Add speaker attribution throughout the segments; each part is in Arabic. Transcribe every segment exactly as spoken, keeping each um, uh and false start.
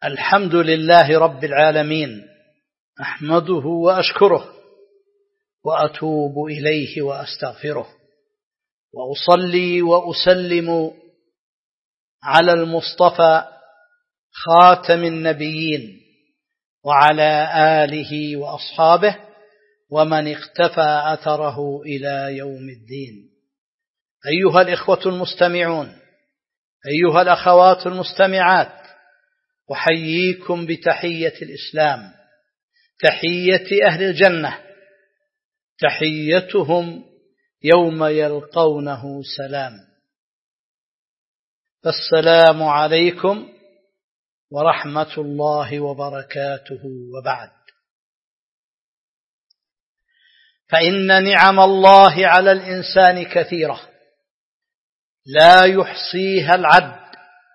Speaker 1: الحمد لله رب العالمين، أحمده وأشكره وأتوب إليه وأستغفره، وأصلي وأسلم على المصطفى خاتم النبيين وعلى آله وأصحابه ومن اقتفى أثره إلى يوم الدين. أيها الإخوة المستمعون، أيها الأخوات المستمعات، أحييكم بتحية الإسلام، تحية أهل الجنة، تحيتهم يوم يلقونه سلام. فالسلام عليكم ورحمة الله وبركاته، وبعد. فإن نعم الله على الإنسان كثيرة لا يحصيها العد.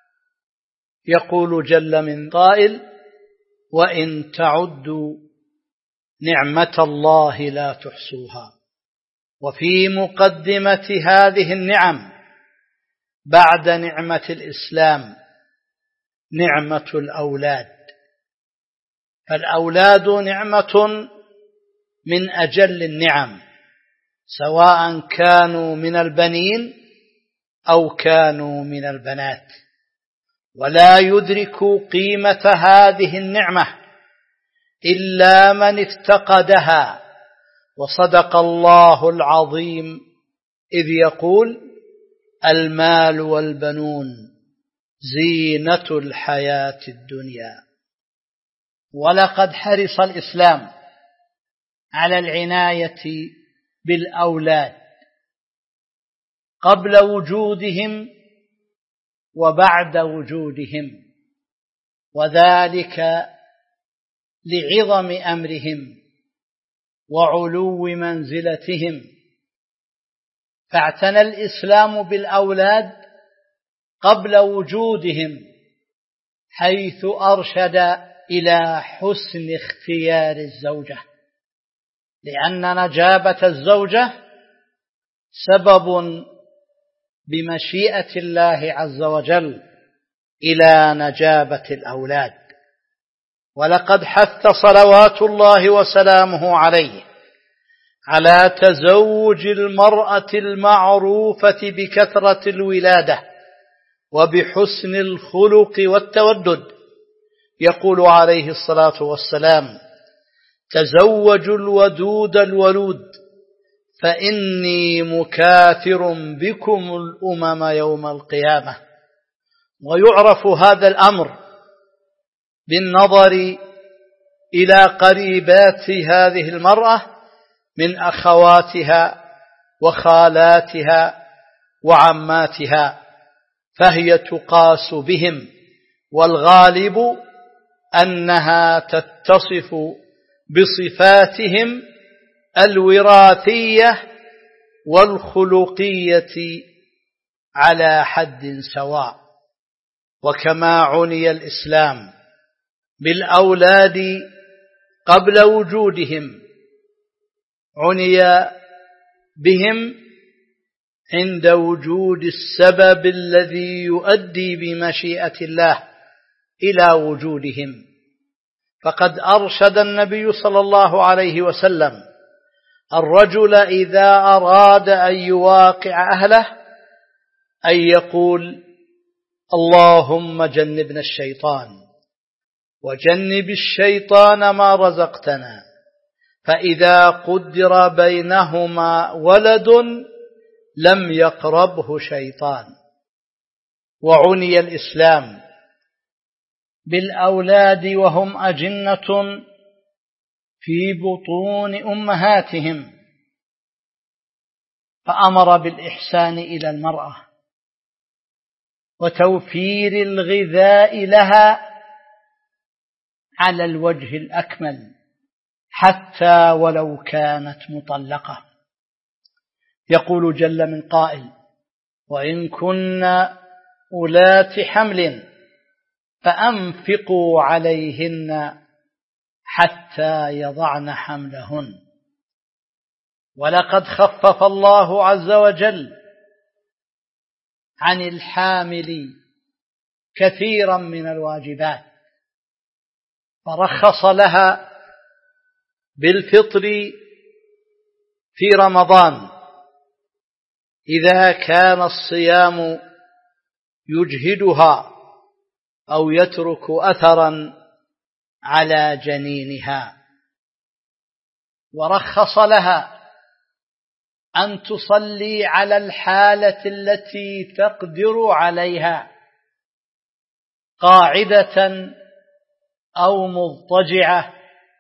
Speaker 1: يقول جل من قائل: وإن تعدوا نعمة الله لا تحصوها. وفي مقدمة هذه النعم بعد نعمة الإسلام نعمة الأولاد. فالأولاد نعمة من أجل النعم، سواء كانوا من البنين أو كانوا من البنات، ولا يدرك قيمة هذه النعمة إلا من افتقدها. وصدق الله العظيم إذ يقول: المال والبنون زينة الحياة الدنيا. ولقد حرص الإسلام على العناية بالأولاد قبل وجودهم وبعد وجودهم، وذلك لعظم أمرهم وعلو منزلتهم. فاعتنى الإسلام بالأولاد قبل وجودهم، حيث أرشد إلى حسن اختيار الزوجة، لأن نجابة الزوجة سبب بمشيئة الله عز وجل إلى نجابة الأولاد. ولقد حث صلوات الله وسلامه عليه على تزوج المرأة المعروفة بكثرة الولادة وبحسن الخلق والتودد. يقول عليه الصلاة والسلام: تزوجوا الودود الولود فإني مكاثر بكم الأمم يوم القيامة. ويعرف هذا الأمر بالنظر إلى قريبات هذه المرأة من أخواتها وخالاتها وعماتها، فهي تقاس بهم، والغالب أنها تتصف بصفاتهم الوراثية والخلقية على حد سواء. وكما عني الإسلام بالأولاد قبل وجودهم، عني بهم عند وجود السبب الذي يؤدي بمشيئة الله إلى وجودهم. فقد أرشد النبي صلى الله عليه وسلم الرجل إذا أراد أن يواقع أهله أن يقول: اللهم جنبنا الشيطان وجنب الشيطان ما رزقتنا. فإذا قدر بينهما ولد لم يقربه شيطان. وعني الإسلام بالأولاد وهم أجنة في بطون أمهاتهم، فأمر بالإحسان إلى المرأة وتوفير الغذاء لها على الوجه الأكمل، حتى ولو كانت مطلقة. يقول جل من قائل: وإن كن أولات حمل فأنفقوا عليهن حتى يضعن حملهن. ولقد خفف الله عز وجل عن الحامل كثيرا من الواجبات، فرخص لها بالفطر في رمضان إذا كان الصيام يجهدها أو يترك أثرا على جنينها، ورخص لها أن تصلي على الحالة التي تقدر عليها قاعدة أو مضطجعة،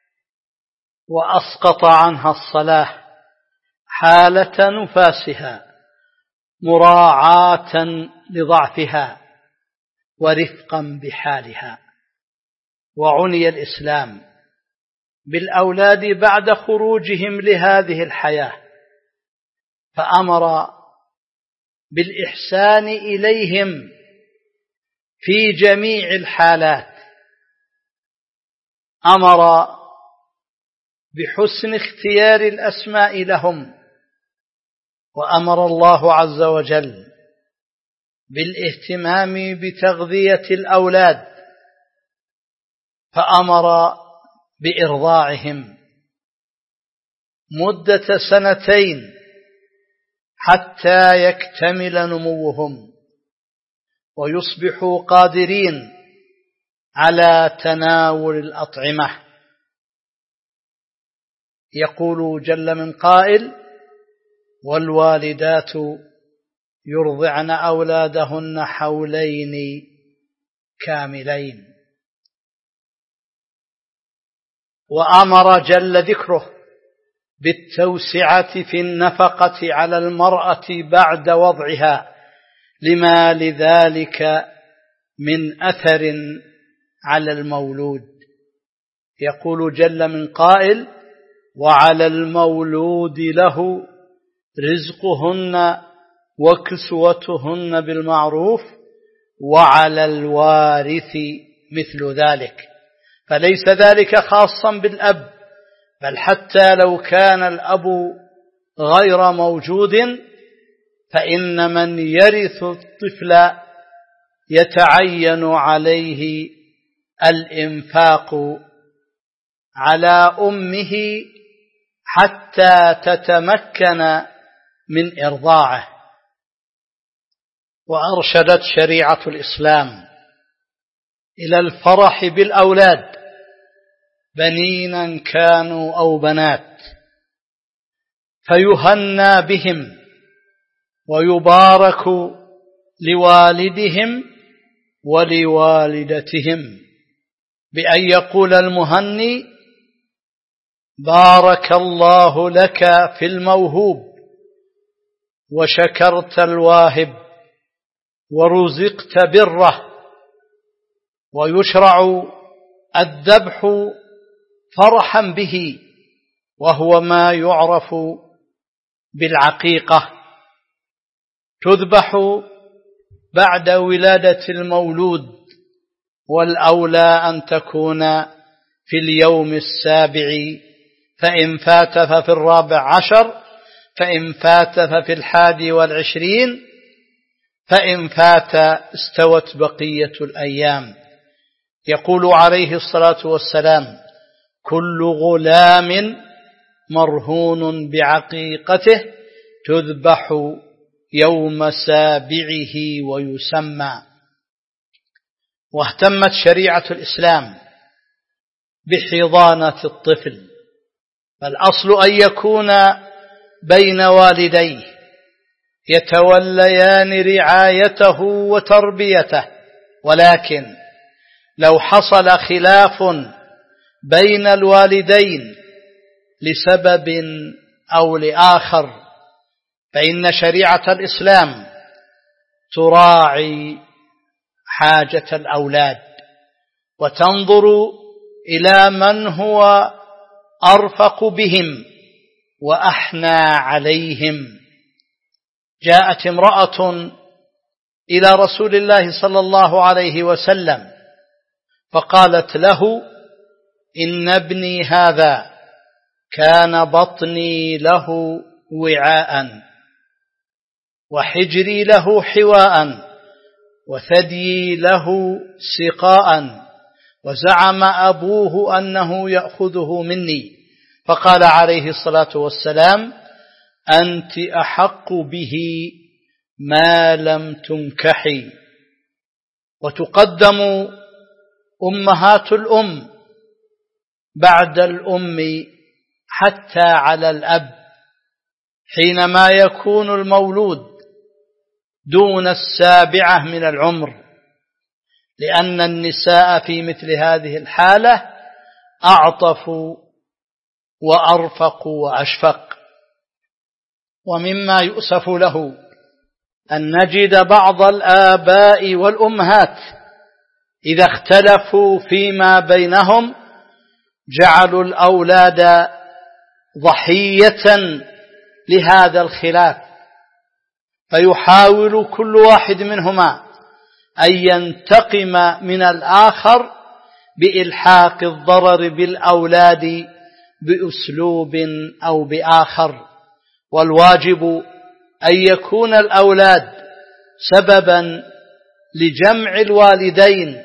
Speaker 1: وأسقط عنها الصلاة حالة نفاسها مراعاة لضعفها ورفقا بحالها. وعني الإسلام بالأولاد بعد خروجهم لهذه الحياة، فأمر بالإحسان إليهم في جميع الحالات، أمر بحسن اختيار الأسماء لهم، وأمر الله عز وجل بالاهتمام بتغذية الأولاد، فأمر بإرضاعهم مدة سنتين حتى يكتمل نموهم ويصبحوا قادرين على تناول الأطعمة. يقول جل من قائل: والوالدات يرضعن أولادهن حولين كاملين. وأمر جل ذكره بالتوسعة في النفقة على المرأة بعد وضعها لما لذلك من أثر على المولود. يقول جل من قائل: وعلى المولود له رزقهن وكسوتهن بالمعروف وعلى الوارث مثل ذلك. فليس ذلك خاصا بالأب، بل حتى لو كان الأب غير موجود فإن من يرث الطفل يتعين عليه الإنفاق على أمه حتى تتمكن من إرضاعه. وأرشدت شريعة الإسلام إلى الفرح بالأولاد بنينا كانوا أو بنات، فيهنى بهم ويبارك لوالدهم ولوالدتهم بأن يقول المهني: بارك الله لك في الموهوب وشكرت الواهب ورزقت بره. ويشرع الذبح فرحا به، وهو ما يعرف بالعقيقة، تذبح بعد ولادة المولود، والأولى أن تكون في اليوم السابع، فإن فات ففي الرابع عشر، فإن فات ففي الحادي والعشرين، فإن فات استوت بقية الأيام. يقول عليه الصلاة والسلام: كل غلام مرهون بعقيقته تذبح يوم سابعه ويسمى. واهتمت شريعة الإسلام بحضانة الطفل، فالأصل أن يكون بين والديه يتوليان رعايته وتربيته، ولكن لو حصل خلاف بين الوالدين لسبب أو لآخر فإن شريعة الإسلام تراعي حاجة الأولاد وتنظر إلى من هو أرفق بهم وأحنى عليهم. جاءت امرأة إلى رسول الله صلى الله عليه وسلم فقالت له: إن ابني هذا كان بطني له وعاء وحجري له حواء وثديي له سقاء وزعم أبوه أنه يأخذه مني، فقال عليه الصلاة والسلام: أنت أحق به ما لم تنكحي. وتقدم أمهات الأم بعد الأم حتى على الأب حينما يكون المولود دون السابعة من العمر، لأن النساء في مثل هذه الحالة أعطف وأرفق وأشفق. ومما يؤسف له أن نجد بعض الآباء والأمهات إذا اختلفوا فيما بينهم جعلوا الأولاد ضحية لهذا الخلاف، فيحاول كل واحد منهما أن ينتقم من الآخر بإلحاق الضرر بالأولاد بأسلوب أو بآخر. والواجب أن يكون الأولاد سببا لجمع الوالدين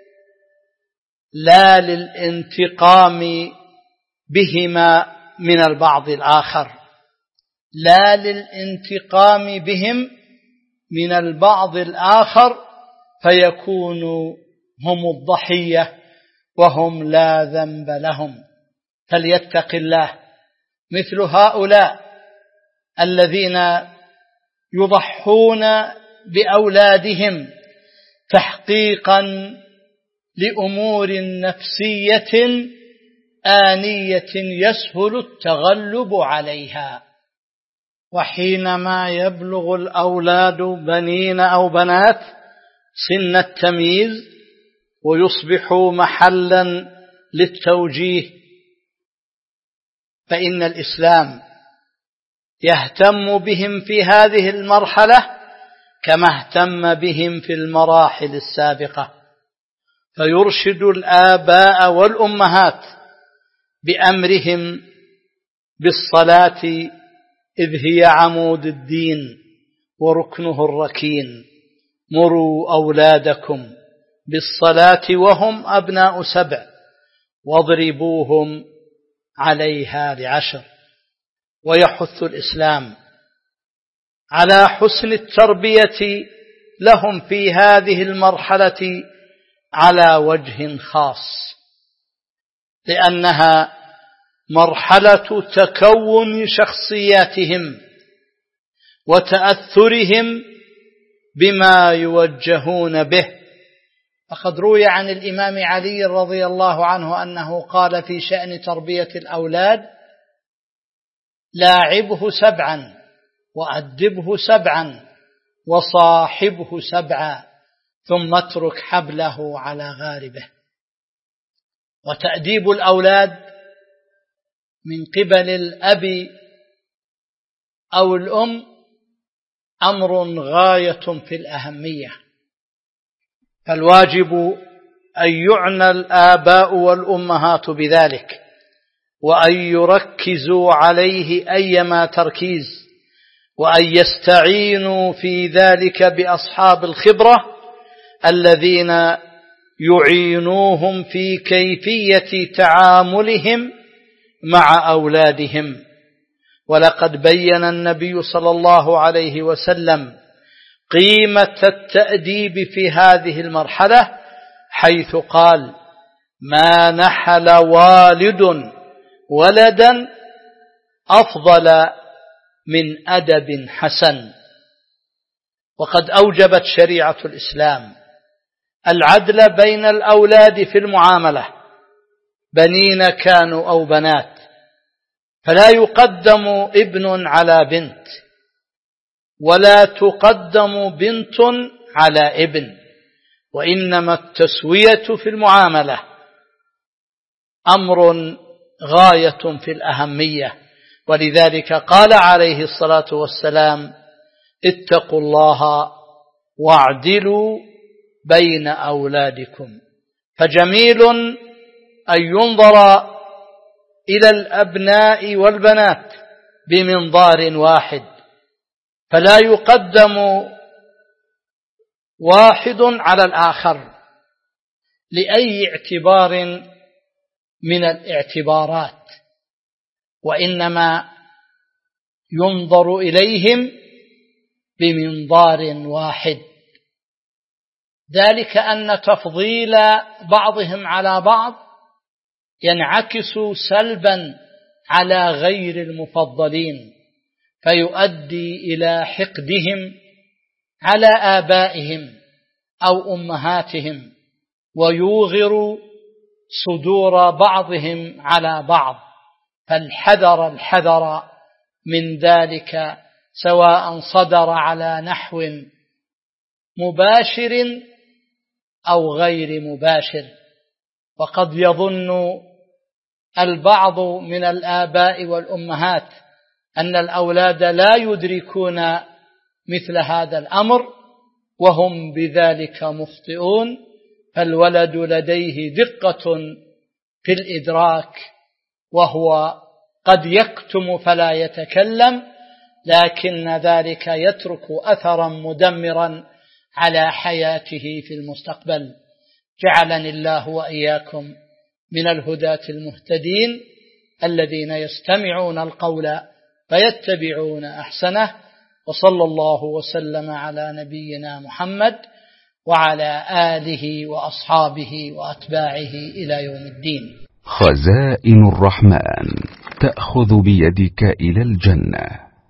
Speaker 1: لا للانتقام بهما من البعض الآخر، لا للانتقام بهم من البعض الآخر فيكونوا هم الضحية وهم لا ذنب لهم. فليتق الله مثل هؤلاء الذين يضحون بأولادهم تحقيقا لأمور نفسية آنية يسهل التغلب عليها. وحينما يبلغ الأولاد بنين أو بنات سن التمييز ويصبحوا محلا للتوجيه، فإن الإسلام يهتم بهم في هذه المرحلة كما اهتم بهم في المراحل السابقة، فيرشد الآباء والأمهات بأمرهم بالصلاة إذ هي عمود الدين وركنه الركين. مروا أولادكم بالصلاة وهم أبناء سبع واضربوهم عليها لعشر. ويحث الإسلام على حسن التربية لهم في هذه المرحلة على وجه خاص، لأنها مرحلة تكون شخصياتهم وتأثرهم بما يوجهون به. فقد روي عن الإمام علي رضي الله عنه أنه قال في شأن تربية الأولاد: لاعبه سبعا وأدبه سبعا وصاحبه سبعا ثم اترك حبله على غاربه. وتأديب الأولاد من قبل الأب أو الأم أمر غاية في الأهمية، فالواجب أن يعنى الآباء والأمهات بذلك وأن يركزوا عليه أيما تركيز، وأن يستعينوا في ذلك بأصحاب الخبرة الذين يعينوهم في كيفية تعاملهم مع أولادهم. ولقد بين النبي صلى الله عليه وسلم قيمة التأديب في هذه المرحلة، حيث قال: ما نحل والد ولدا أفضل من أدب حسن. وقد أوجبت شريعة الإسلام العدل بين الأولاد في المعاملة، بنين كانوا أو بنات، فلا يقدم ابن على بنت ولا تقدم بنت على ابن، وإنما التسوية في المعاملة أمر غاية في الأهمية. ولذلك قال عليه الصلاة والسلام: اتقوا الله واعدلوا بين أولادكم. فجميل أن ينظر إلى الأبناء والبنات بمنظار واحد، فلا يقدم واحد على الآخر، لأي اعتبار من الاعتبارات، وإنما ينظر إليهم بمنظار واحد، ذلك أن تفضيل بعضهم على بعض ينعكس سلبا على غير المفضلين، فيؤدي إلى حقدهم على آبائهم أو أمهاتهم، ويوغر صدور بعضهم على بعض. فالحذر الحذر من ذلك، سواء صدر على نحو مباشر أو غير مباشر. وقد يظن البعض من الآباء والأمهات أن الأولاد لا يدركون مثل هذا الأمر، وهم بذلك مخطئون، فالولد لديه دقة في الإدراك، وهو قد يكتم فلا يتكلم، لكن ذلك يترك أثرا مدمرا على حياته في المستقبل. جعلني الله وإياكم من الهداة المهتدين الذين يستمعون القول فيتبعون أحسنه. وصلى الله وسلم على نبينا محمد وعلى آله وأصحابه وأتباعه إلى يوم الدين.
Speaker 2: خزائن الرحمن تأخذ بيدك إلى الجنة.